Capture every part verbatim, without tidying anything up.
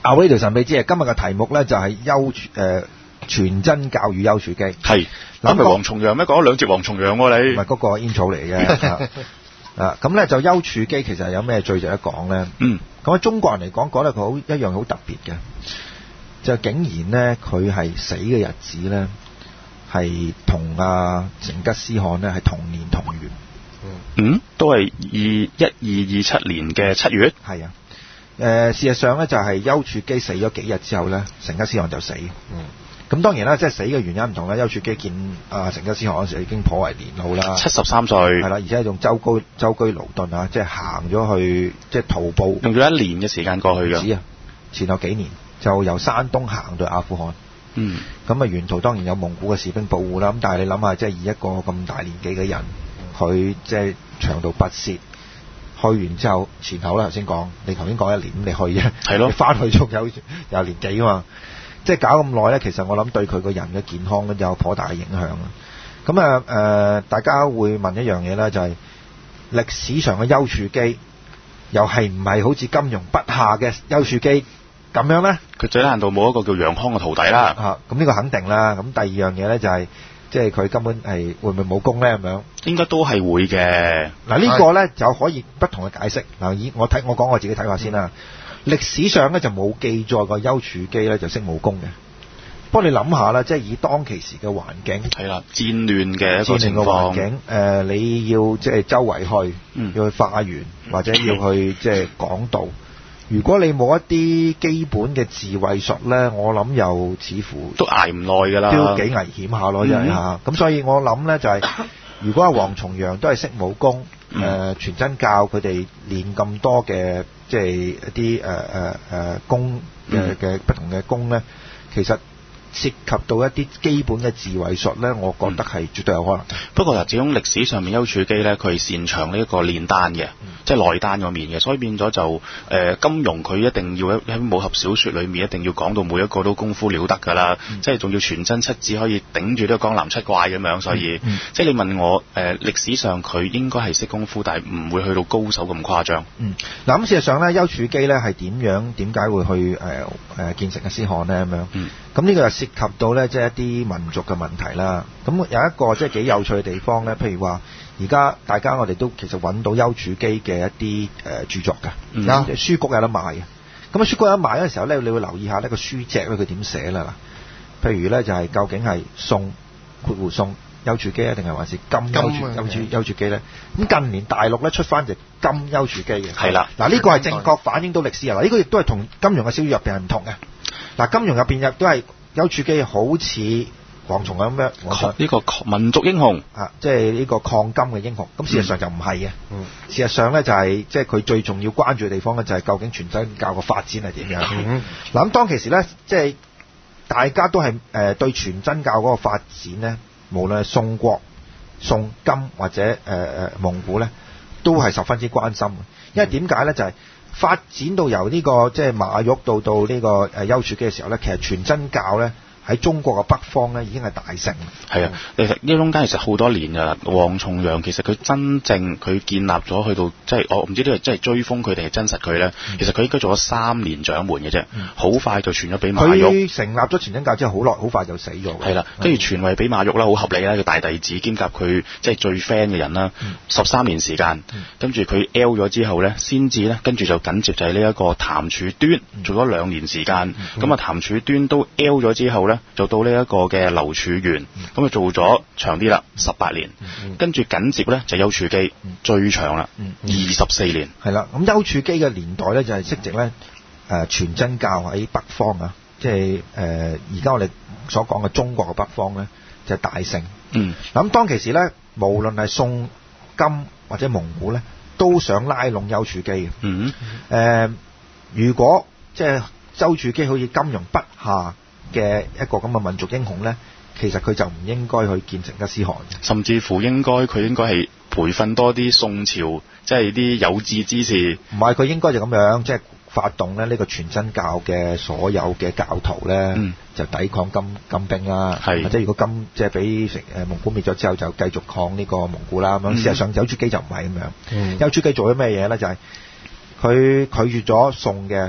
啊，呢條神秘之夜，今日嘅題目咧就係丘誒全真教與丘處機。 係，咁咪黃重陽咩？講咗兩節黃重陽喎你。 唔係嗰個煙草嚟嘅。啊，咁咧就丘處機其實有咩最值得講咧？ 嗯。 咁喺中國人嚟講，覺得佢好一樣好特別嘅，就竟然咧佢係死嘅日子咧係同阿成吉思汗咧係同年同月。 嗯，都係二一二二七年嘅七月。 係啊。誒、呃、事實上咧就係丘處機死咗幾日之後咧，成吉思汗就死。嗯。咁當然啦，即係死嘅原因唔同啦。丘處機見啊成吉思汗嗰時已經頗為年老啦， 七十三歲。 係啦，而且仲舟居舟居勞頓啊，即係行咗去即係徒步， 用咗一年嘅時間過去嘅。 唔止啊，前後幾年就由山東行到阿富汗。 嗯。咁啊，沿途當然有蒙古嘅士兵保護啦。咁但係你諗下，即係以一個咁大年紀嘅人，佢即係長途跋涉。去完之後前後啦，頭先講，你頭先講一年，咁你去啫， 係咯， 你翻去仲有有年幾啊嘛，即係搞咁耐咧，其實我諗對佢個人嘅健康咧有頗大嘅影響啊。咁啊誒，大家會問一樣嘢咧，就係、是、歷史上嘅丘處機，又係唔係好似金庸筆下嘅丘處機咁樣咧？佢最難度冇一個叫楊康嘅徒弟啦。 啊，咁呢個肯定啦。咁第二樣嘢咧就係、是。即係佢根本係會唔會武功咧咁樣？ 應該都係會嘅。 嗱呢個咧就可以不同嘅解釋。嗱以我睇我講我自己睇法先啦。歷史上咧就冇記載過丘處機咧就識武功嘅。不過你諗下啦，即係以當其時嘅環境， 係啦，戰亂嘅一個情況。 戰亂嘅環境，誒、呃、你要即係周圍去， 嗯、 要去化緣或者要去即係講道。如果你冇一啲基本嘅自衛術咧，我諗又似乎都捱唔耐㗎啦， 都幾危險下咯，真係嚇。咁所以我諗咧就係、是，如果阿黃重陽都係識武功，誒、嗯呃、全真教佢哋練咁多嘅，即係一啲誒誒誒功嘅嘅不同嘅功咧，其實涉及到一啲基本嘅自衛術咧，我覺得係絕對有可能。 嗯、不過嗱，始終歷史上面丘處機咧，佢係擅長呢一個練丹嘅，嗯、即係內丹嗰面嘅，所以變咗就誒、呃、金庸佢一定要喺武俠小說裏面一定要講到每一個都功夫了得㗎啦，嗯、即係仲要全真七子可以頂住呢個江南七怪咁樣，所以、嗯嗯、即係你問我誒、呃、歷史上佢應該係識功夫，但係唔會去到高手咁誇張。 嗯，嗱咁事實上咧，丘處機咧係點樣點解會去誒誒、呃、見成吉思汗咧咁樣？嗯，咁呢個就涉及到咧即係一啲民族嘅問題啦。咁有一個即係幾有趣嘅地方咧，譬如話而家大家我哋都其實揾到丘處機嘅一啲誒、呃、著作㗎，嗯、書局有得賣嘅。咁啊書局有得賣嗰陣時候咧，你會留意下呢個書脊咧佢點寫啦嗱。譬如咧就係、是、究竟係宋括弧宋丘處機啊，定係還是金丘處丘處丘處機咧？咁近年大陸咧出翻隻金丘處機嘅，係啦。嗱呢個係正確反映到歷史啊！嗱呢個亦都係同金庸嘅小說入邊係唔同嘅。嗱金庸入邊亦都係丘處機好似黃重陽咁樣， 呢個民族英雄啊，即係呢個抗金嘅英雄。咁事實上就唔係嘅。嗯、事實上咧就係即係佢最重要關注嘅地方咧，就係究竟全真教嘅發展係點樣。嗱咁、嗯嗯、當其時咧，即係大家都係誒、呃、對全真教嗰個發展咧，無論係宋國、宋金或者誒誒、呃、蒙古咧，都係十分之關心嘅。因為點解咧？就係、是、發展到由呢、這個即係馬玉到到呢個誒丘處機嘅時候咧，其實全真教咧喺中國嘅北方咧已經係大盛。係啊， 其實呢中間其實好多年㗎啦。黃重陽其實佢真正佢建立咗去到即係我唔知呢個即係追風佢定係真實佢咧。嗯、其實佢應該做咗三年掌門嘅啫，好、嗯、快就傳咗俾馬玉。佢成立咗全真教之後好耐，好快就死咗。 係啦，跟住傳位俾馬玉啦，好合理啦，佢大弟子兼夾佢即係最 friend 嘅人啦。十三、嗯、年時間，跟住佢 L 咗之後咧，先至咧跟住就緊接就係呢一個譚處端、嗯、做咗兩年時間。咁啊譚處端都 L 咗之後咧，就到呢一個嘅劉處元，咁啊、嗯、做咗長啲啦，十八年，嗯、跟住緊接咧就丘處機、嗯、最長啦，二十四年。係啦， 咁丘處機嘅年代咧就係適值咧誒全真教喺北方啊，即係誒而家我哋所講嘅中國嘅北方咧就係、大盛。嗯，咁當其時咧，無論係宋金或者蒙古咧，都想拉攏丘處機嘅。嗯，誒、呃、如果即係丘處機好似金庸筆下嘅一個咁嘅民族英雄咧，其實佢就唔應該去見成吉思汗， 甚至乎應該佢應該係培訓多啲宋朝即係啲有志之士。 唔係，佢應該就咁樣，即係發動咧呢個全真教嘅所有嘅教徒咧，嗯、就抵抗金金兵啦。係或者如果金即係俾成誒蒙古滅咗之後，就繼續抗呢個蒙古啦。咁樣、嗯、事實上丘處機就唔係咁樣。丘處機做咗咩嘢咧？就係、是、佢拒絕咗宋嘅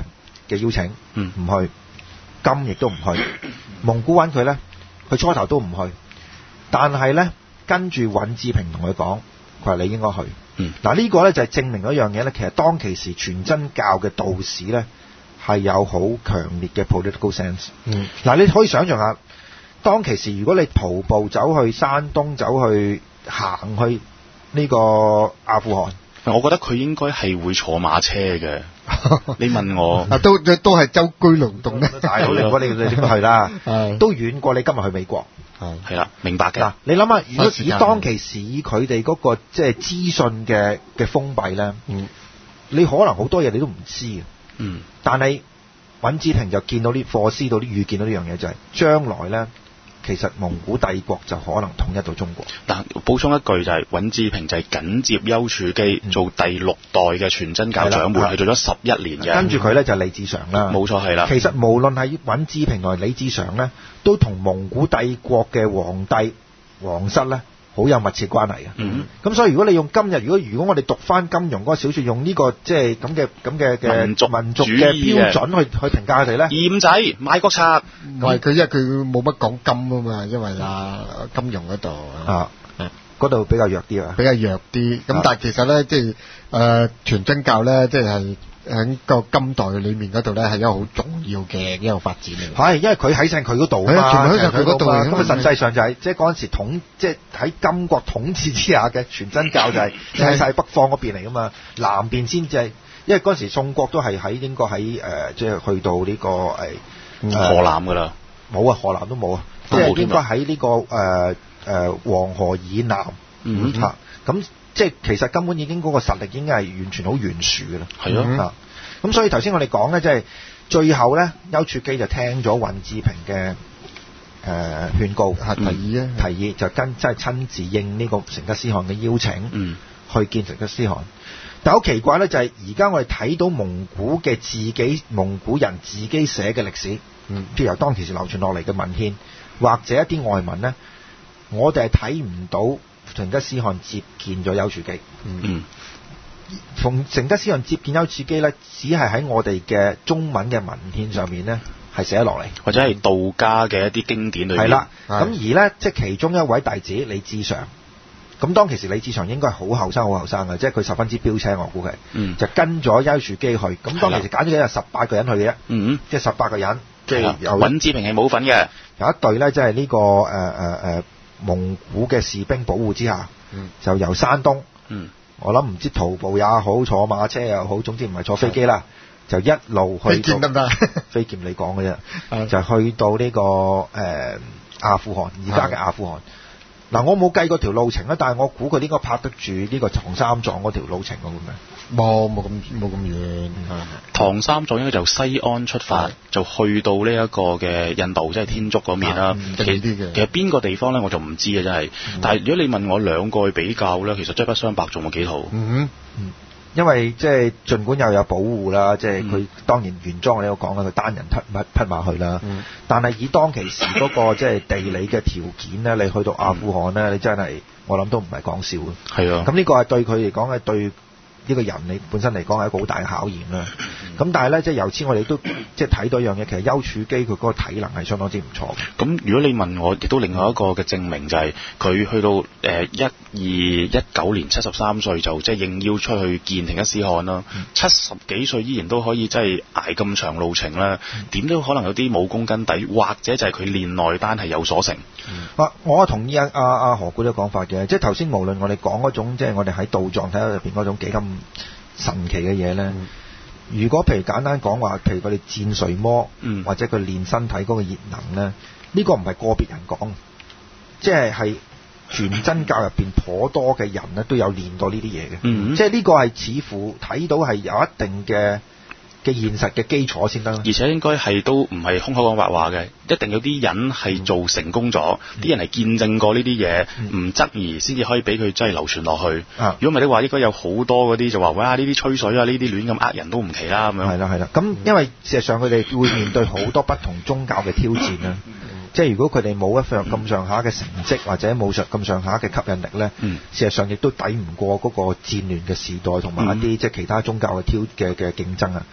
嘅邀請，唔、 嗯、 去。金亦都唔去。蒙古揾佢咧，佢初頭都唔去，但係咧跟住尹志平同佢講，佢話你應該去。 嗯， 嗱呢個咧就係證明一樣嘢咧，其實當其時全真教嘅道士咧係有好強烈嘅 political sense。 嗯， 嗱你可以想象下，當其時如果你徒步走去山東，走去行去呢個阿富汗， 我覺得佢應該係會坐馬車嘅。你問我， 啊都都係舟車勞頓咧。 大佬，如果你你點去啦？都遠過你今日去美國。 係啦，明白嘅。嗱， 你諗下，如果以當其時以佢哋嗰個即係資訊嘅嘅封閉咧，嗯，你可能好多嘢你都唔知嘅。 嗯，但係尹志平就見到啲課師到啲預見到呢樣嘢，就係將來咧。其實蒙古帝國就可能統一到中國。 但補充一句就係、是、尹志平就係緊接丘處機、嗯、做第六代嘅全真教掌門，係做咗十一年嘅。 跟住佢咧就係李自常啦。 冇錯係啦。 其實無論係尹志平同李自常咧，都同蒙古帝國嘅皇帝皇室咧好有密切關係嘅。嗯。咁所以如果你用今日，如果如果我哋讀翻金庸嗰個小説，用呢、這個即係咁嘅咁嘅嘅民族民族嘅標準去去評價佢哋咧， 二五仔買國賊。 唔係佢，因為佢冇乜講金啊嘛，因為啊金庸嗰度啊，嗰度比較弱啲啊， 比較弱啲。咁但係其實咧，即係誒全真教咧，即係喺個金代裏面嗰度咧，係一個好重要嘅一個發展嚟。 係，因為佢喺晒佢嗰度啊嘛，全部喺晒佢嗰度。咁啊，實際上就係即係嗰陣時統，即係喺金國統治之下嘅全真教就係喺晒北方嗰邊嚟噶嘛，南邊先至係，因為嗰陣時宋國都係喺應該喺誒，即係去到呢個誒。 嗯、河南噶啦， 冇啊，河南都冇啊，即係應該喺呢個誒誒、呃呃、黃河以南，嚇、嗯，咁、嗯、即係其實根本已經嗰個實力已經係完全好懸殊嘅啦，係咯，嚇，咁所以頭先我哋講咧，即係最後咧，丘處機就聽咗尹志平嘅誒、呃、勸告， 係提議啊， 提議就跟即係親自應呢個成吉思汗嘅邀請，嗯，去見成吉思汗。但好奇怪咧，就係而家我哋睇到蒙古嘅自己蒙古人自己寫嘅歷史，嗯，譬如由當其時流傳落嚟嘅文獻，或者一啲外文咧，我哋係睇唔到成吉思汗接見咗丘處機，嗯，從成吉思汗接見丘處機咧，只係喺我哋嘅中文嘅文獻上面咧係寫落嚟， 或者係道家嘅一啲經典裏面。 係啦，咁而咧即係其中一位弟子李自常。咁當其時李自常應該係好後生好後生嘅，即係佢十分之標青，我估佢，嗯，就跟咗丘處機去。咁當其時揀咗幾日十八個人去嘅啫，嗯，即係十八個人，即係有尹志平係冇份嘅， 有一隊咧，即係呢個誒誒誒蒙古嘅士兵保護之下，嗯，就由山東，嗯，我諗唔知徒步也好，坐馬車又好，總之唔係坐飛機啦，就一路去到飛劍得唔得？飛劍你講嘅啫，就去到呢、這個誒、呃、阿富汗，而家嘅阿富汗。嗱，我冇計過條路程啦，但係我估佢應該拍得住呢個唐三藏嗰條路程咁樣。 冇冇咁冇咁遠。 唐三藏應該由西安出發，就去到呢一個嘅印度，即係天竺嗰面啦。其實其實邊個地方咧，我就唔知嘅真係。嗯、但係如果你問我兩個去比較咧，其實真係不相伯仲喎幾套。 嗯嗯。因為即係儘管又有保護啦，即係佢當然原裝我哋有講啦，佢單人匹馬匹馬去啦。嗯、但係以當其時嗰個即係地理嘅條件咧，你去到阿富汗咧，嗯、你真係我諗都唔係講笑嘅。係啊，咁呢個係對佢嚟講係對呢個人你本身嚟講係一個好大嘅考驗啦。咁、嗯、但係咧，即係由此我哋都即係睇到一樣嘢，其實丘處機佢嗰個體能係相當之唔錯嘅。咁如果你問我，亦都另外一個嘅證明就係佢去到誒一二一九年七十三歲就即係應邀出去見成吉思汗啦。七十幾歲依然都可以即係捱咁長路程啦，點、嗯、都可能有啲武功根底，或者就係佢練內丹係有所成。 嗯、啊，我同意阿阿阿何故都講法嘅，即係頭先無論我哋講嗰種即係我哋喺道藏睇到入邊嗰種幾咁神奇嘅嘢咧。嗯如果譬如簡單講話，譬如佢哋戰睡魔，嗯、或者佢練身體嗰個熱能咧，呢、呢個唔係個別人講，即係係全真教入邊頗多嘅人咧都有練到呢啲嘢嘅，嗯、即係呢個係似乎睇到係有一定嘅嘅現實嘅基礎先得啦。 而且應該係都唔係空口講白話嘅，一定有啲人係做成功咗，啲、嗯、人係見證過呢啲嘢，唔、嗯、質疑先至可以俾佢真係流傳落去。如果唔係的話，應該有好多嗰啲就話哇呢啲吹水啊，呢啲亂咁呃人都唔奇啦咁樣。 係啦係啦，咁因為事實上佢哋會面對好多不同宗教嘅挑戰啦。即係如果佢哋冇一份咁上下嘅成績，或者冇上咁上下嘅吸引力咧，嗯、事實上亦都抵唔過嗰個戰亂嘅時代同埋一啲、嗯、即係其他宗教嘅挑嘅嘅競爭啊。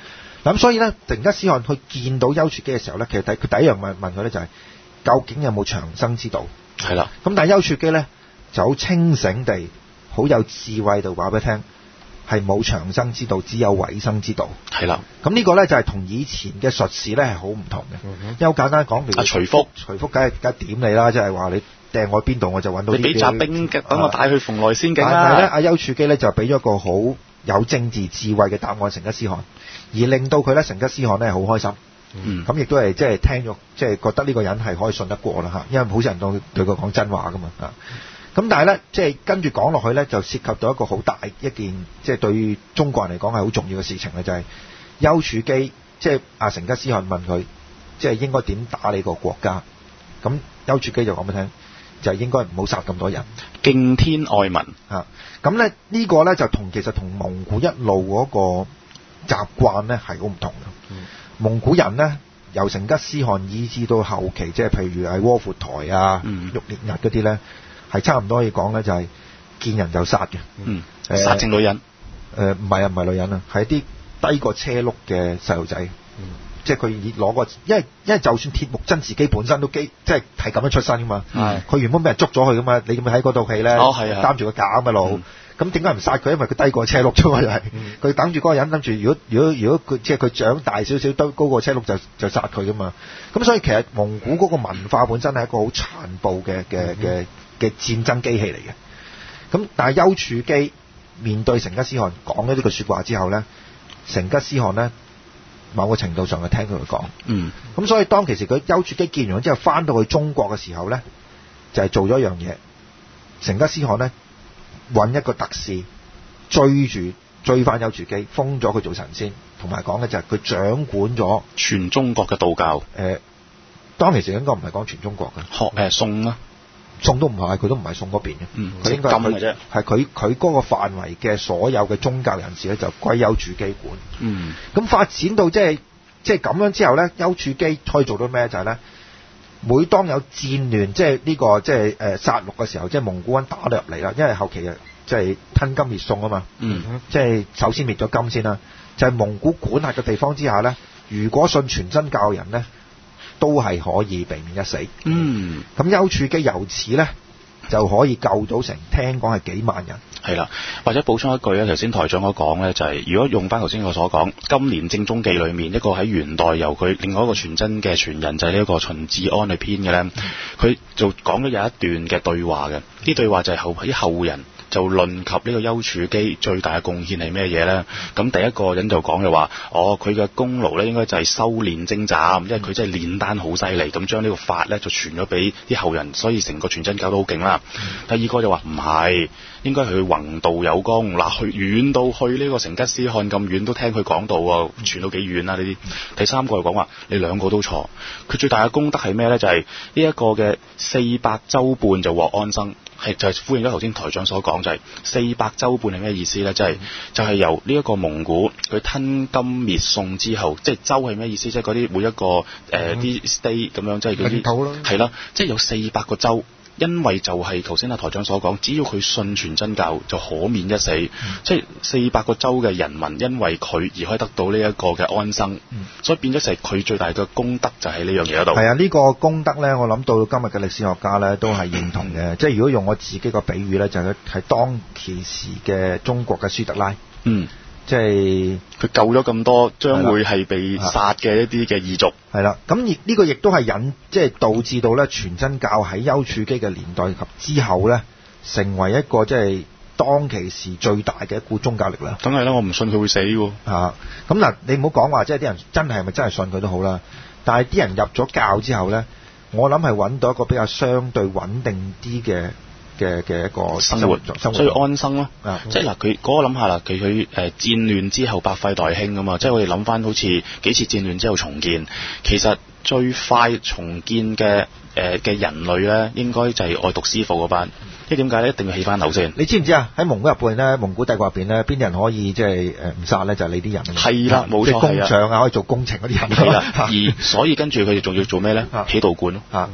咁所以咧，成吉思汗去見到丘處機嘅時候咧，其實第佢第一樣問問佢咧就係、是、究竟有冇長生之道？ 係啦。 咁但係丘處機咧就好清醒地、好有智慧地話俾你聽，係冇長生之道，只有毀生之道。 係啦。 咁呢個咧就係、是、同以前嘅術士咧係好唔同嘅。嗯、因為好簡單講，譬如阿徐福， 徐福梗係梗係點你啦，即係話你掟我邊度我就揾到啲。 你俾紮兵嘅，等我帶去蓬萊仙境啦。 但係咧，阿丘處機咧就俾咗個好有政治智慧嘅答案成吉思汗，而令到佢咧成吉思汗咧好開心。 嗯， 咁亦都係即係聽咗，即係覺得呢個人係可以信得過啦嚇，因為好少人對對佢講真話噶嘛啊。咁但係咧，即係跟住講落去咧，就涉及到一個好大一件，即係對中國人嚟講係好重要嘅事情咧，就係丘處機，即係阿成吉思汗問佢，即係應該點打你個國家？咁丘處機就講俾你聽，就係應該唔好殺咁多人， 敬天愛民啊。咁咧呢個咧就同其實同蒙古一路嗰個習慣咧係好唔同嘅。嗯、蒙古人咧由成吉思汗以至到後期，即係譬如係窩闊台啊、 嗯、 玉烈日嗰啲咧，係差唔多可以講咧，就係見人就殺嘅。 嗯，呃、殺正女人。 誒唔係啊，唔係女人啊，係一啲低過車轆嘅細路仔。嗯，即係佢以攞個，因為因為就算鐵木真自己本身都基，即係係咁樣出身噶嘛。係、嗯。佢原本俾人捉咗佢噶嘛，你咪喺嗰套戲咧， 哦係啊， 擔住個架咁嘅路。咁點解唔殺佢？因為佢低過車轆啫嘛，又係。佢等住嗰個人，諗住如果如果如果佢即係佢長大少少都高過車轆就就殺佢噶嘛。咁所以其實蒙古嗰個文化本身係一個好殘暴嘅嘅嘅嘅戰爭機器嚟嘅。咁但係丘處機面對成吉思汗講咗呢句説話之後咧，成吉思汗咧某個程度上係聽佢講。嗯。咁所以當其時佢丘處機見完之後翻到去中國嘅時候咧，就係、是、做咗一樣嘢。成吉思汗咧揾一個特使追住追翻丘處機，封咗佢做神仙，同埋講嘅就係佢掌管咗全中國嘅道教。誒、 呃，當其時應該唔係講全中國嘅， 學誒宋啊。 宋都唔係，佢都唔係宋嗰邊嘅，佢、嗯、應該係佢啫，係佢佢嗰個範圍嘅所有嘅宗教人士咧，就歸丘處機管。嗯，咁發展到即係即係咁樣之後咧，丘處機可以做到咩？就係、是、咧，每當有戰亂，即係呢個即係誒殺戮嘅時候，即係蒙古軍打到入嚟啦，因為後期啊即係吞金滅宋啊嘛。嗯，即係首先滅咗金先啦，就係、是、蒙古管轄嘅地方之下咧，如果信全真教人咧，都係可以避免一死。嗯，咁丘處機由此咧就可以救到成，聽講係幾萬人。 係啦，或者補充一句咧，頭先台長所講咧，就係、是、如果用翻頭先我所講，《金蓮正宗記》裏面一個喺元代由佢另外一個傳真嘅傳人就係呢一個秦志安去編嘅咧，佢就講咗有一段嘅對話嘅，啲對話就係後啲後人就論及呢個丘處機最大嘅貢獻係咩嘢咧？咁第一個人就講就話，哦，佢嘅功勞咧應該就係修煉精湛，因為佢真係煉丹好犀利，咁將呢個法咧就傳咗俾啲後人，所以成個傳真教都好勁啦。第二個就話唔係，應該係佢弘道有功，嗱去遠到去呢個成吉思汗咁遠都聽佢講道喎，傳到幾遠啊呢啲。第三個就講話你兩個都錯，佢最大嘅功德係咩咧？就係呢一個嘅四百週半就獲安生。係就係、是、呼應咗頭先台長所講，就係、是、四百週半係咩意思咧？就係、是、就係、是、由呢一個蒙古佢吞金滅宋之後，即係州係咩意思？即係嗰啲每一個誒啲 state 咁樣，即係嗰啲係啦，即係有四百個州。因為就係頭先阿台長所講，只要佢信全真教就可免一死，嗯、即係四百個州嘅人民因為佢而可以得到呢一個嘅安生，嗯、所以變咗成佢最大嘅功德就喺呢樣嘢嗰度。係啊，呢、呢個功德咧，我諗到今日嘅歷史學家咧都係認同嘅。嗯、即係如果用我自己個比喻咧，就係佢係當其時嘅中國嘅舒特拉。嗯。即係佢救咗咁多將會係被殺嘅一啲嘅異族， 係啦。咁亦呢個亦都係引，即係導致到咧全真教喺丘處機嘅年代及之後咧，成為一個即係當其時最大嘅一股宗教力量。 梗係啦，我唔信佢會死喎。 嚇咁嗱，你唔好講話，即係啲人真係係咪真係信佢都好啦。但係啲人入咗教之後咧，我諗係揾到一個比較相對穩定啲嘅。嘅嘅一個生活，生活所以安生咯。啊、即係嗱，佢嗰個諗下啦，佢佢誒戰亂之後百廢待興啊嘛，即係我哋諗翻好似幾次戰亂之後重建，其實最快重建嘅誒嘅人類咧，應該就係愛讀師傅嗰班。即係點解咧？一定要起翻樓先。 你知唔知啊？喺蒙古入邊咧，蒙古帝國入邊咧，邊啲人可以即係誒唔殺咧？就係、是、你啲人。係啦，冇錯。即係工匠啊，可以做工程嗰啲人。係啦。而所以跟住佢哋仲要做咩咧？起道觀咯。啊。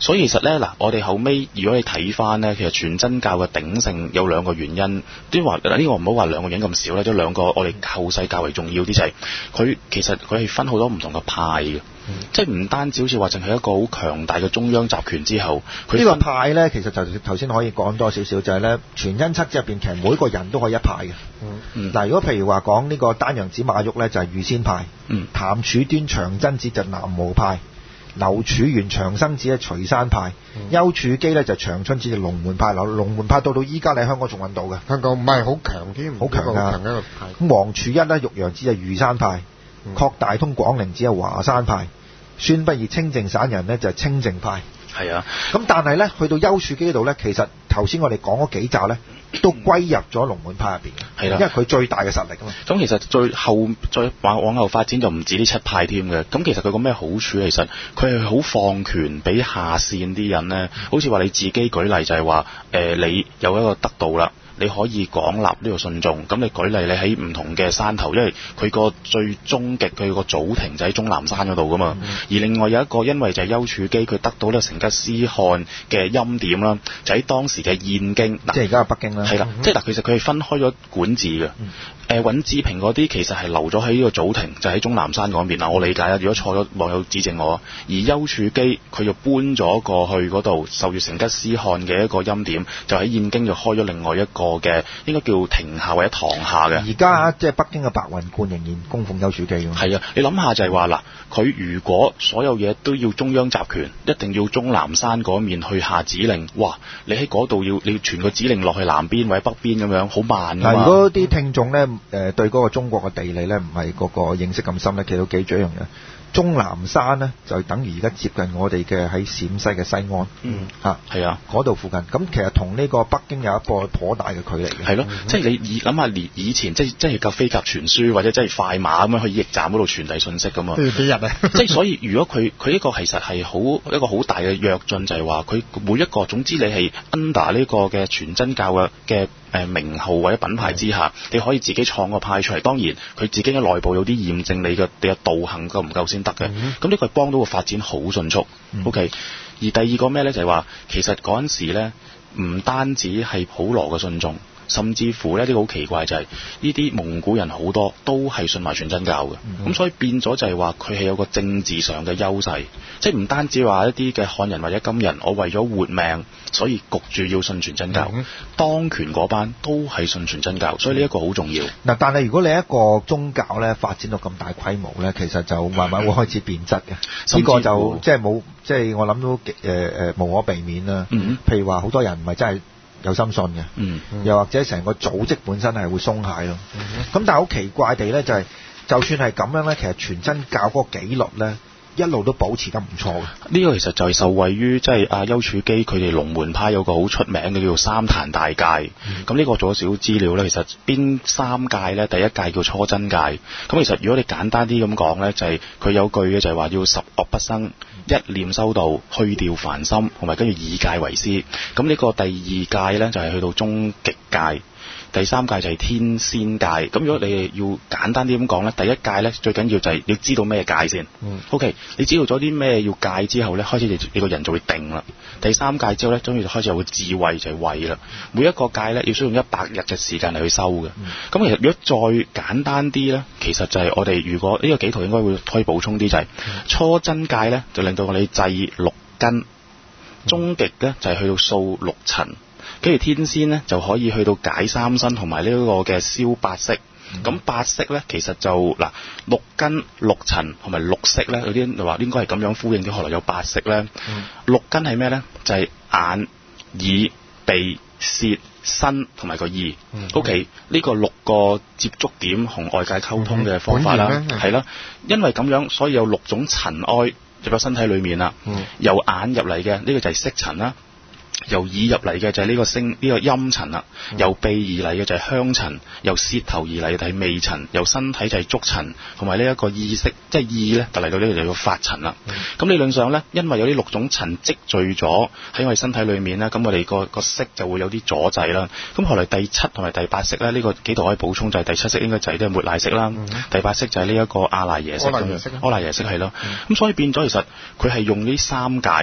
所以其實咧嗱，我哋後尾如果你睇翻咧，其實全真教嘅鼎盛有兩個原因，都話嗱呢個唔好話兩個原因咁少啦，都兩個我哋後世較為重要啲就係、是、佢其實佢係分好多唔同嘅派嘅。嗯、即係唔單止好似話淨係一個好強大嘅中央集權之後，佢呢個派咧，其實就頭先可以講多少少，就係咧全真七子入邊，其實每個人都可以一派嘅。嗱、嗯嗯，如果譬如話講呢個丹陽子馬昱咧，就係預先派；嗯、譚柱端長真子就南無派；劉處元長生子係隨山派；嗯、丘處機咧就長春子就龍門派。嗱，龍門派到到依家你喺香港仲揾到嘅， 香港唔係好強添， 好強啊！咁王處一咧，玉陽子就御山派。郝大通廣寧子係華山派，孫不二清淨省人呢就係清淨派。 係啊， 咁但係咧去到丘處機嗰度咧，其實頭先我哋講嗰幾集咧，都歸入咗龍門派入邊嘅。係啦，因為佢最大嘅實力啊嘛。 咁其實最後再往往後發展就唔止呢七派添嘅。咁其實佢個咩好處？其實佢係好放權俾下線啲人咧，好似話你自己舉例就係話，誒、呃、你有一個得道啦。你可以廣立呢個信眾，咁你舉例你喺唔同嘅山頭，因為佢個最終極佢個祖庭就喺終南山嗰度噶嘛。嗯、而另外有一個，因為就係丘處機佢得到呢個成吉思汗嘅欽點啦，就喺當時嘅燕京， 即係而家嘅北京啦。係啦，即係嗱，其實佢係分開咗管治嘅。誒、嗯，尹志平嗰啲其實係留咗喺呢個祖庭，就喺終南山嗰邊。嗱，我理解啦，如果錯咗，網友指正我。而丘處機佢就搬咗過去嗰度，受住成吉思汗嘅一個欽點，就喺燕京就開咗另外一個嘅應該叫庭下或者堂下嘅。而家即係北京嘅白雲觀仍然供奉丘處機㗎。 係啊，你諗下就係話嗱，佢如果所有嘢都要中央集權，一定要終南山嗰面去下指令，哇！你喺嗰度要你要傳個指令落去南邊或者北邊咁樣，好慢㗎嘛。 如果啲聽眾咧誒對嗰個中國嘅地理咧唔係嗰個認識咁深咧，其實都記住一樣嘢。終南山咧就等於而家接近我哋嘅喺陝西嘅西安， 嗯嚇係啊， 嗰度附近。咁其實同呢個北京有一個頗大嘅距離嘅。 係咯，嗯、即係你以諗下，連以前即係即係架飛鴿傳書或者即係快馬咁樣去驛站嗰度傳遞信息㗎嘛。 幾日啊？ 即係所以，如果佢佢呢個其實係好一個好大嘅躍進，就係話佢每一個總之你係 under 呢個嘅全真教嘅嘅誒名號或者品牌之下，你可以自己創個派出嚟。當然佢自己嘅內部有啲驗證你嘅你嘅道行夠唔夠先得嘅。咁呢個係幫到個發展好迅速。嗯、OK。而第二個咩咧就係話，其實嗰陣時咧唔單止係普羅嘅信眾。甚至乎呢啲好奇怪就係呢啲蒙古人好多都係信埋全真教嘅，咁、嗯、所以變咗就係話佢係有個政治上嘅優勢，即係唔單止話一啲嘅漢人或者金人，我為咗活命，所以焗住要信全真教，嗯、當權嗰班都係信全真教，所以呢一個好重要。嗱， 但係如果你一個宗教咧發展到咁大規模咧，其實就慢慢會開始變質嘅，呢、嗯、個就即係冇，即係我諗都誒誒無可避免啦。嗯、譬如話好多人唔係真係有心信嘅，嗯嗯、又或者成個組織本身係會鬆懈咯。咁、嗯、但係好奇怪地咧，就係、是、就算係咁樣咧，其實全真教嗰個紀律咧，一路都保持得唔錯嘅。 呢個其實就係受惠於即係阿丘處機佢哋龍門派有個好出名嘅叫做三壇大戒。咁呢、嗯、個做咗少少資料咧，其實邊三戒咧？第一戒叫初真戒。咁其實如果你簡單啲咁講咧，就係、是、佢有句嘅就係話要十惡不生。一念修道，去掉煩心，同埋跟住以戒為師。咁呢個第二戒呢，就係、是、去到終極戒，第三戒就係天仙戒。咁如果你要簡單啲咁講呢，第一戒呢，最緊要就係要知道咩戒先。嗯、OK，你知道咗啲咩要戒之後呢，開始你你個人就會定啦。第三戒之後呢，終於就開始有個智慧就係慧啦。每一個戒呢，要需要用一百日嘅時間嚟去修嘅。咁、嗯、其實如果再簡單啲呢，其實就係我哋如果呢、這個紀圖應該會可以補充啲就係、是嗯、初真戒呢，就令到我哋制六根，終極呢，就係、是、去到掃六塵。跟住天仙咧就可以去到解三身同埋呢一個嘅消八識。咁、嗯、八識咧其實就嗱六根六塵同埋六識咧，有啲人話應該係咁樣呼應啲，後來有八識咧。嗯、六根係咩咧？就係、是、眼、耳、鼻、舌、身同埋個意。嗯、O.K. 呢個六個接觸點同外界溝通嘅方法啦，係啦、嗯。因為咁樣，所以有六種塵埃入咗身體裏面啦。嗯、由眼入嚟嘅呢個就係色塵啦。由耳入嚟嘅就係呢個聲呢、呢個音塵啦，嗯、由鼻而嚟嘅就係香塵，由舌頭而嚟嘅就係味塵，由身體就係觸塵，同埋呢一個意識，即係意咧就嚟到呢度就叫法塵啦。咁、嗯、理論上咧，因為有呢六種塵積聚咗喺我哋身體裏面咧，咁我哋個個色就會有啲阻滯啦。咁後來第七同埋第八識咧，呢、呢個幾度可以補充就係第七識應該就係啲末賴識啦，嗯、第八識就係呢一個阿賴耶識咁樣。阿賴耶識係咯，咁、嗯、所以變咗其實佢係用呢三界。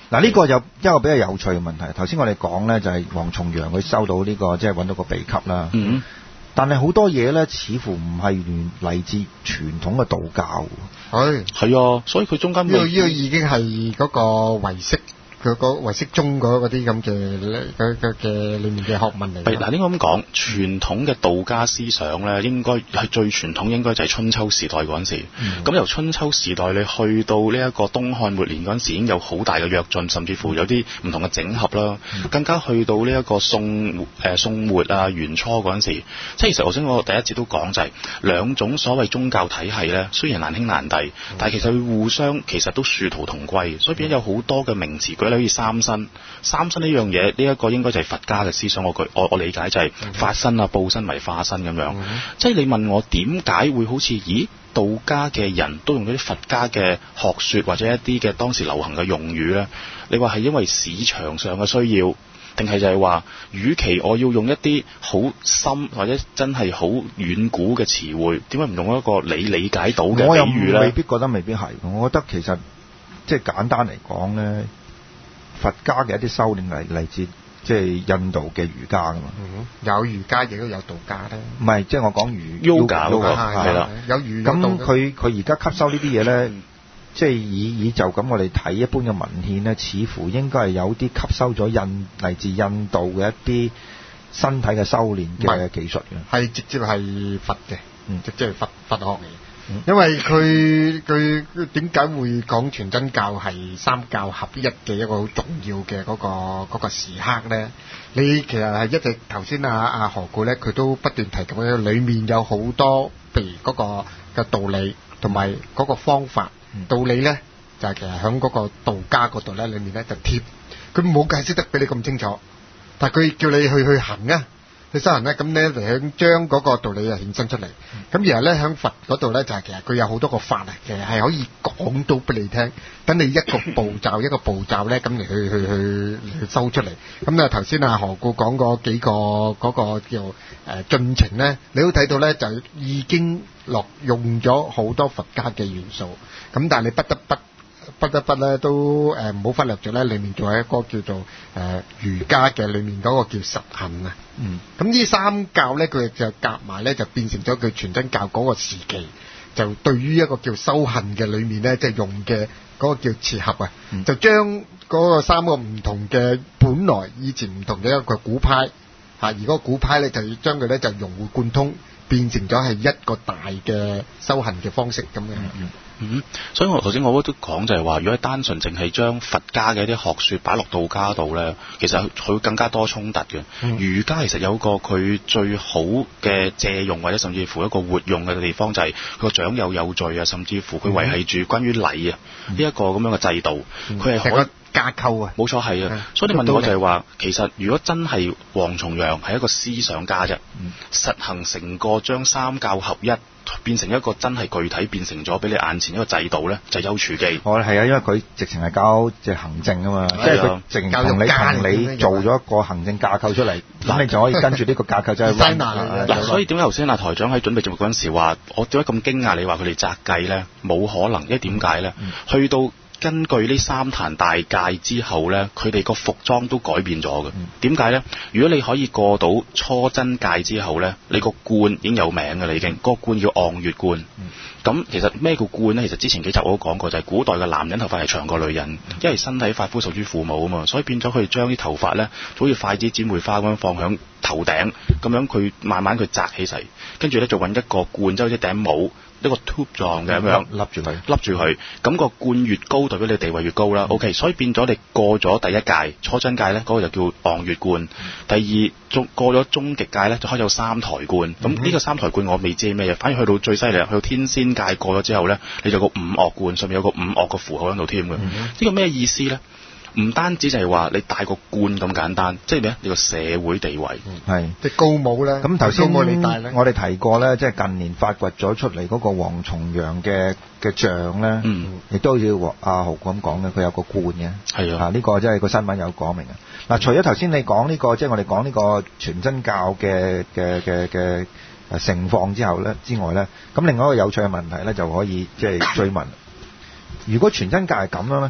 嗱，呢個有一個比較有趣嘅問題。頭先我哋講咧就係黃重陽佢收到呢、這個即係揾到個秘笈啦。 嗯。 但係好多嘢咧，似乎唔係源嚟自傳統嘅道教。 係係啊，所以佢中間呢個呢個已經係嗰個唯識。佢個唯識宗嗰啲咁嘅嘅嘅嘅裏面嘅學問嚟。 嗱，應該咁講，傳統嘅道家思想咧，應該係最傳統，應該就係春秋時代嗰陣時。咁、嗯、由春秋時代你去到呢一個東漢末年嗰陣時，已經有好大嘅躍進，甚至乎有啲唔同嘅整合啦。嗯、更加去到呢一個宋誒、呃、宋末啊元初嗰陣時，即係其實頭先我第一節都講就係、是、兩種所謂宗教體系咧，雖然難兄難弟，嗯、但係其實佢互相其實都殊途同歸，所以變咗有好多嘅名詞舉。例如三身，三身呢樣嘢，呢、這、一個應該就係佛家嘅思想。我我我理解就係法身啊、報身為化身咁樣。嗯、即係你問我點解會好似，咦？道家嘅人都用咗啲佛家嘅學說或者一啲嘅當時流行嘅用語呢？你話係因為市場上嘅需要，定係就係話，與其我要用一啲好深或者真係好遠古嘅詞彙，點解唔用一個你理解到嘅比喻呢？我又未必覺得未必係。我覺得其實即係簡單嚟講呢。佛家嘅一啲修煉嚟嚟自即係印度嘅儒家噶嘛、嗯， 有儒家亦都有道家咧。 唔係，即係我講儒 yoga 嗰個係啦， 有儒。 咁佢佢而家吸收呢啲嘢咧，即係以以就咁我哋睇一般嘅文獻咧，似乎應該係有啲吸收咗印嚟自印度嘅一啲身體嘅修煉嘅技術嘅， 係直接係佛嘅，嗯，直接係佛佛學嚟。因為佢佢點解會講全真教係三教合一嘅一個好重要嘅嗰、嗰個嗰、嗰個時刻咧？你其實係一直頭先啊啊何故咧，佢都不斷提及嘅，裡面有好多譬如嗰個嘅道理同埋嗰個方法。嗯、道理咧就係、係、其實喺嗰個道家嗰度咧，裡面咧就貼，佢冇解釋得俾你咁清楚，但係佢叫你去去行啊。去修行咧，咁咧就響將嗰個道理啊衍生出嚟。咁然後咧響佛嗰度咧就係其實佢有好多個法啊，其實係可以講到俾你聽，等你一個步驟一個步驟咧咁嚟去去去去修出嚟。咁啊頭先啊何故講嗰幾個嗰個叫誒進程咧，你都睇到咧就已經落用咗好多佛家嘅元素。咁但係你不得不不得不咧都誒唔好忽略咗咧，裡面仲有一個叫做誒、呃、儒家嘅裡面嗰個叫實行啊。嗯，咁呢三教咧，佢就夾埋咧，就變成咗佢全真教嗰個時期，就對於一個叫修行嘅裡面咧，即係用嘅嗰個叫切合啊，嗯、就將嗰個三個唔同嘅本來以前唔同嘅一個古派嚇，而嗰個古派咧就要將佢咧就融會貫通，變成咗係一個大嘅修行嘅方式咁樣。嗯嗯嗯，所以我頭先我都講就係話，如果單純淨係將佛家嘅一啲學說擺落道家度咧，其實佢更加多衝突嘅。嗯、儒家其實有個佢最好嘅借用或者甚至乎一個活用嘅地方，就係佢個長幼有序啊，甚至乎佢維繫住關於禮啊呢一個咁樣嘅制度，佢係可以架構啊， 冇錯係啊。所以你問我就係話，其實如果真係黃重陽係一個思想家啫，嗯、實行成個將三教合一。變成一個真係具體變成咗俾你眼前一個制度咧，就係、丘處機。 我係啊，因為佢直情係搞即係行政啊嘛，即係佢直情同你同你做咗一個行政架構出嚟，咁你就可以跟住呢個架構就係 run 嗱，所以點解頭先阿台長喺準備節目嗰陣時話，我點解咁驚訝？你話佢哋擇計咧，冇可能，因為點解咧？嗯、去到根據呢三壇大戒之後咧，佢哋個服裝都改變咗嘅。點解咧？如果你可以過到初真戒之後咧，你個冠已經有名嘅啦，已經嗰個冠叫昂月冠。咁、嗯、其實咩叫冠咧？其實之前幾集我都講過，就係、是、古代嘅男人頭髮係長過女人，嗯、因為身體髮膚屬於父母啊嘛，所以變咗佢哋將啲頭髮咧，就好似筷子剪梅花咁樣放響頭頂，咁樣佢慢慢佢紮起嚟，跟住咧就揾一個冠，即係好似頂帽。一個 tube 狀嘅咁樣笠住佢， 笠住佢，咁個冠越高，代表你地位越高啦。嗯、OK，所以變咗你過咗第一屆初真界咧，嗰、那個就叫昂月冠。嗯、第二中過咗終極界咧，就開始有三台冠。咁呢、嗯、個三台冠我未知係咩嘢，反而去到最犀利，去到天仙界過咗之後咧，你就有個五岳冠，上面有個五岳嘅符號喺度添嘅。呢、嗯、個咩意思咧？唔單止就係話你戴個冠咁簡單，即係咩？你個社會地位係即係高帽咧。 咁頭先我哋提過咧，即係近年發掘咗出嚟嗰個黃重陽嘅嘅像咧，嗯，亦都好似阿豪咁講嘅，佢有個冠嘅，係啊，呢個即係個新聞有講明嘅。嗱，除咗頭先你講呢個，即係我哋講呢個全真教嘅嘅嘅嘅誒盛況之後咧之外咧，咁另外一個有趣嘅問題咧就可以即係追問：如果全真教係咁樣咧？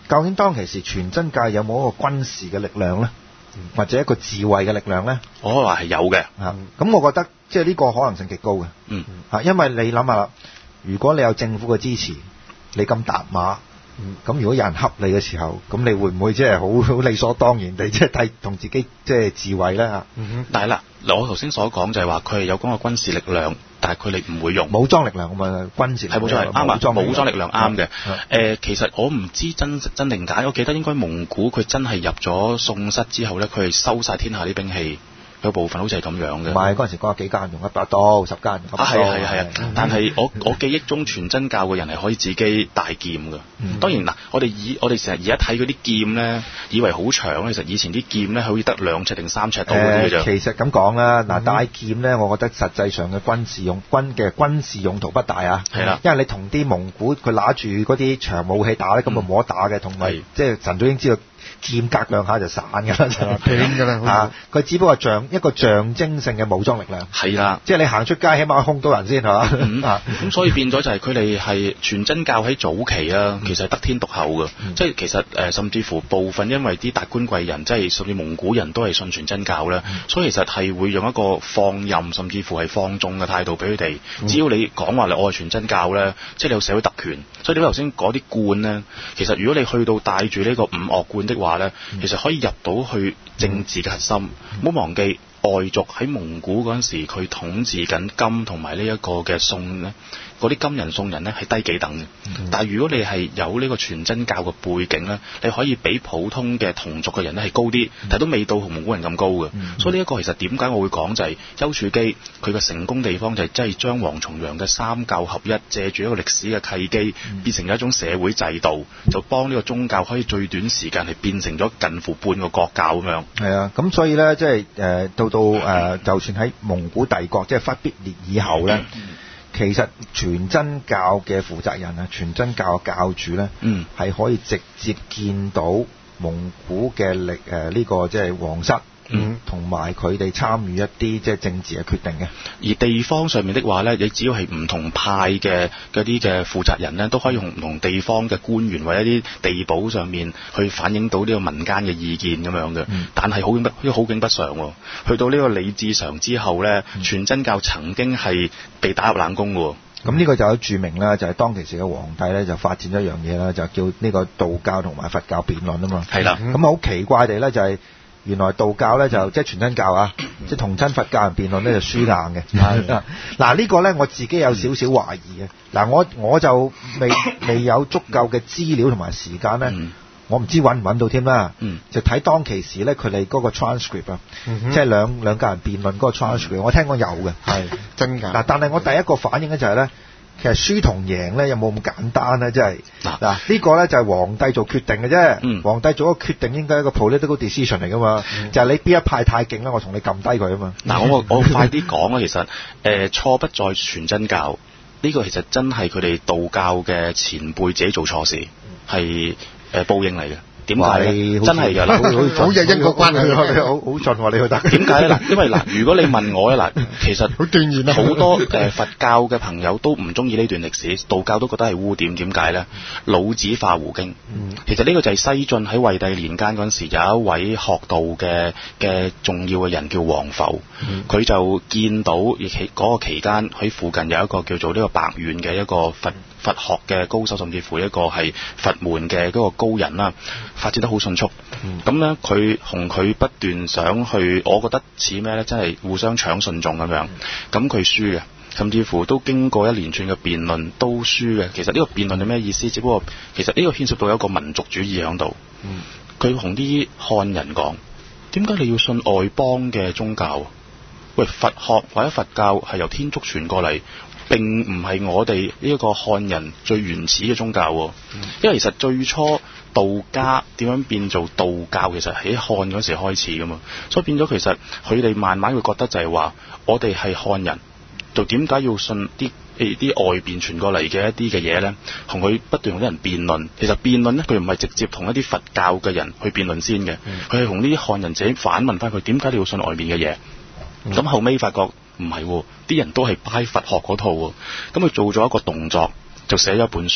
究竟當其時全真教有冇一個軍事嘅力量咧，或者一個智慧嘅力量咧？ 我可以話係有嘅。 啊，咁我覺得即係呢個可能性極高嘅。 嗯。 啊，因為你諗下啦，如果你有政府嘅支持，你咁踏馬。咁、嗯、如果有人恰你嘅時候，咁你會唔會即係好好理所當然地即係睇同自己即係自衛咧嚇？ 嗯、但係啦，我頭先所講就係話佢係有講個軍事力量，但係佢哋唔會用武裝力量咁啊，軍事係冇錯，啱啊， 武裝力量啱嘅。誒、呃，其實我唔知真真定假，我記得應該蒙古佢真係入咗宋室之後咧，佢係收晒天下啲兵器。有部分好似係咁樣嘅， 唔係嗰陣時講幾間用一把刀，十間用一把刀。 啊，係啊係啊係啊！但係我我記憶中全真教嘅人係可以自己帶劍嘅。嗯、當然嗱，我哋以我哋成日而家睇嗰啲劍咧，以為好長，其實以前啲劍咧好似得兩尺定三尺到嗰啲嘅啫。 其實咁講啦，嗱、嗯、帶劍咧，我覺得實際上嘅軍事用軍嘅軍事用途不大啊。係啦，因為你同啲蒙古佢拿住嗰啲長武器打咧，咁就冇得打嘅，同埋即係神早已經知道。劍隔兩下就散㗎啦，就斷㗎啦嚇！佢只不過象一個象徵性嘅武裝力量， 係啦， 即係你行出街，起碼兇到人先係嘛？咁、 嗯嗯、所以變咗就係佢哋係全真教喺早期啊，其實係得天獨厚嘅，嗯、即係其實誒、呃、甚至乎部分因為啲達官貴人，即係甚至蒙古人都係信全真教咧，嗯、所以其實係會用一個放任，甚至乎係放縱嘅態度俾佢哋。嗯、只要你講話你我係全真教咧，即係你有社會特權。所以你頭先講啲冠咧，其實如果你去到帶住呢個五岳冠的話咧，嗯、其實可以入到去政治嘅核心。唔好、嗯、忘記外族喺蒙古嗰陣時，佢統治緊金同埋呢一個嘅宋咧。嗰啲金人宋人咧係低幾等嘅，嗯、但係如果你係有呢個全真教嘅背景咧，你可以比普通嘅同族嘅人咧係高啲，嗯、但係都未到蒙古人咁高嘅。嗯、所以呢一個其實點解我會講就係丘處機佢嘅成功地方就係真係將王重陽嘅三教合一，借住一個歷史嘅契機，嗯、變成一種社會制度，就幫呢個宗教可以最短時間係變成咗近乎半個國教咁樣。係啊，咁所以咧即係誒到到誒、呃，就算喺蒙古帝國即係忽必烈以後咧。嗯其實全真教嘅負責人啊，全真教嘅教主咧，嗯，係可以直接見到蒙古嘅力誒呢個即係皇室，嗯，同埋佢哋參與一啲即係政治嘅決定嘅。 而地方上面的話咧，你只要係唔同派嘅嗰啲嘅負責人咧，都可以用唔同地方嘅官員或者一啲地保上面去反映到呢個民間嘅意見咁樣嘅。嗯、但係好景不好景不常喎，去到呢個李自成之後咧，嗯、全真教曾經係被打入冷宮喎。 咁呢個就有著名啦，就係、是、當其時嘅皇帝咧，就發展咗一樣嘢啦，就叫呢個道教同埋佛教辯論啊嘛。係啦的，咁好、嗯、奇怪地咧，就係、是。原來道教咧就即係全真教啊，即係同親佛教人辯論咧就輸硬嘅。嗱、嗯、呢個咧我自己有少少懷疑嘅。嗱我我就未未有足夠嘅資料同埋時間咧，嗯、我唔知揾唔揾到添啦。嗯、就睇當其時咧佢哋嗰個 transcript 啊、嗯哼，即係兩兩教人辯論嗰個 transcript，、嗯、我聽講有嘅。係真㗎。嗱，但係我第一個反應咧就係咧。其實輸同贏咧有冇咁簡單咧？真係嗱嗱呢個咧就係皇帝做決定嘅啫。嗯、皇帝做一個決定應該係一個 political decision 嚟噶嘛。嗯、就係你邊一派太勁啦，我同你撳低佢啊嘛。嗱、嗯，我我快啲講啦。其實誒、呃、錯不在全真教，呢、這個其實真係佢哋道教嘅前輩自己做錯事，係誒、呃、報應嚟嘅。點解咧？真係㗎， 好好有因果關係， 好好盡喎，你去得。 點解咧？嗱，因為嗱，如果你問我咧，嗱，其實好斷然啊，好多誒佛教嘅朋友都唔中意呢段歷史，道教都覺得係污點。點解咧？老子化胡經，嗯、其實呢個就係西晉喺惠帝年間嗰陣時，有一位學道嘅嘅重要嘅人叫王浮，佢、嗯、就見到亦喺嗰個期間喺附近有一個叫做呢個白猿嘅一個佛。佛學嘅高手，甚至乎一個係佛門嘅嗰個高人啦，發展得好迅速。咁咧、嗯，佢同佢不斷想去，我覺得似咩咧？真係互相搶信眾咁樣。咁佢、嗯、輸嘅，甚至乎都經過一連串嘅辯論都輸嘅。其實呢個辯論係咩意思？只不過其實呢個牽涉到有一個民族主義喺度。佢同啲漢人講：點解你要信外邦嘅宗教？喂，佛學或者佛教係由天竺傳過嚟。並唔係我哋呢一個漢人最原始嘅宗教，嗯、因為其實最初道家點樣變做道教，其實喺漢嗰時開始噶嘛，所以變咗其實佢哋慢慢會覺得就係話，我哋係漢人，就點解要信啲誒啲外邊傳過嚟嘅一啲嘅嘢咧？同佢不斷同啲人辯論，其實辯論咧，佢唔係直接同一啲佛教嘅人去辯論先嘅，佢係同呢啲漢人自己反問翻佢，點解你要信外邊嘅嘢？咁、嗯、後尾發覺唔係，啲人都係拜佛學嗰套喎。咁佢做咗一個動作，就寫咗一本書，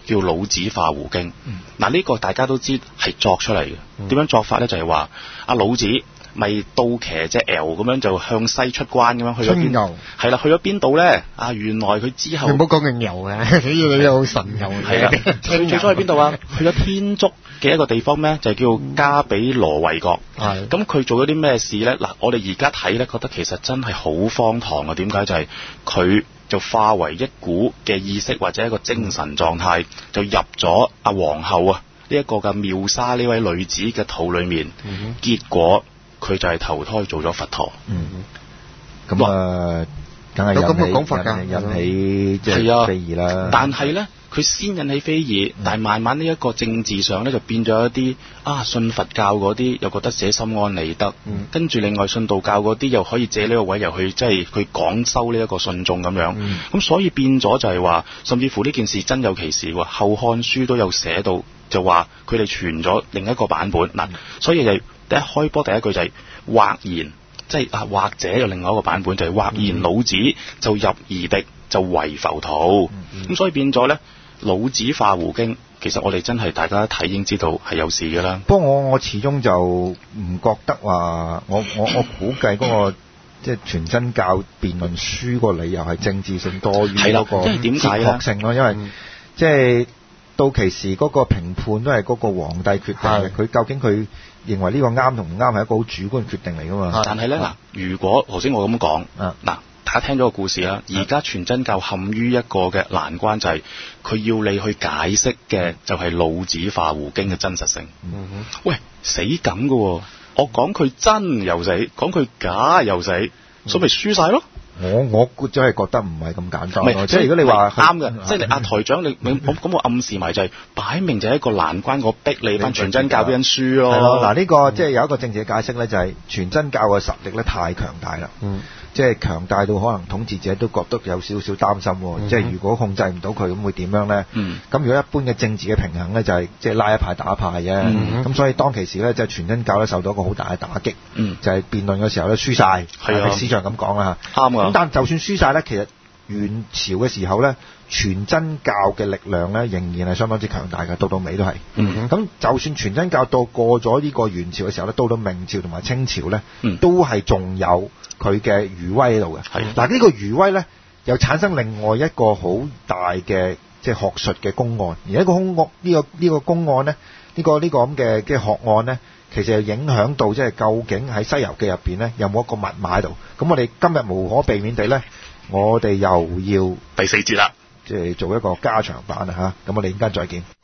叫《老子化胡經》。嗱、嗯，呢個大家都知係作出嚟嘅。點、嗯、樣作法咧？就係話阿老子咪倒騎隻牛咁樣就向西出關咁樣去咗邊？係啦，去咗邊度咧？啊，原來佢之後你唔好講佢牛嘅，你有神牛嘅。 係啦，佢最初去邊度啊？去咗天竺嘅一個地方咩？就係叫加比羅衛國。係。咁佢做咗啲咩事咧？嗱，我哋而家睇咧，覺得其實真係好荒唐啊！點解？就係佢就化為一股嘅意識或者一個精神狀態，就入咗阿皇后啊呢一個嘅妙沙呢位女子嘅肚裏面，嗯、結果佢就係投胎做咗佛陀。 嗯，咁啊，梗係有咁嘅講法㗎，引起即係非議啦。 但係咧，佢先引起非議，嗯、但係慢慢呢一個政治上咧就變咗一啲啊信佛教嗰啲又覺得捨心安理得，嗯、跟住另外信道教嗰啲又可以借呢個位又去即係去廣收呢一個信眾咁樣。咁、嗯、所以變咗就係話，甚至乎呢件事真有其事喎，《後漢書》都有寫到，就話佢哋傳咗另一個版本嗱，嗯、所以就第一開波第一句就係或然，即係啊或者有另外一個版本就係、是、或然老子就入夷狄就為浮屠，咁、嗯嗯、所以變咗咧老子化胡經，其實我哋真係大家一睇已經知道係有事㗎啦。 不過我我始終就唔覺得話，我我我估計嗰、那個即係全真教辯論書個理由係政治性多於嗰個哲學性咯，因為即係。到其時嗰個評判都係嗰個皇帝決定嘅，佢究竟佢認為呢個啱同唔啱係一個好主觀嘅決定嚟㗎嘛。 但係咧嗱，如果頭先我咁講，嗱大家聽咗個故事啦，而家全真教陷於一個嘅難關，就係佢要你去解釋嘅就係老子化胡經嘅真實性。嗯哼，喂死梗㗎喎！我講佢真又死，講佢假又死，所以咪輸晒咯。 我我真係覺得唔係咁簡單咯，即係如果你話啱嘅，即係你阿台長你咁咁我暗示埋就係、是、擺明就係一個難關，我逼你班全真教啲人輸咯。係咯， 嗱呢個即係有一個政治嘅解釋咧，就係全真教嘅實力咧太強大啦。嗯。即係強大到可能統治者都覺得有少少擔心喎，嗯、即係如果控制唔到佢，咁會點樣咧？咁、嗯、如果一般嘅政治嘅平衡咧，就係即係拉一派打一派嘅。咁、嗯、所以當其時咧，就係全真教咧受到一個好大嘅打擊，嗯、就係辯論嘅時候咧輸晒，係歷史上咁講啦嚇。啱啊！咁但就算輸晒咧，其實元朝嘅時候咧，全真教嘅力量咧仍然係相當之強大嘅，到到尾都係。咁、嗯、就算全真教到過咗呢個元朝嘅時候咧，到到明朝同埋清朝咧，嗯、都係仲有佢嘅餘威喺度嘅。嗱呢個餘威咧，又產生另外一個好大嘅即係學術嘅公案，而一個公案呢個呢個公案咧，呢個呢個咁嘅嘅學案咧，其實又影響到即係究竟喺《西遊記》入邊咧有冇一個密碼喺度？咁我哋今日無可避免地咧，我哋又要第四節啦， 即係做一個加長版啦嚇。咁我哋陣間再見。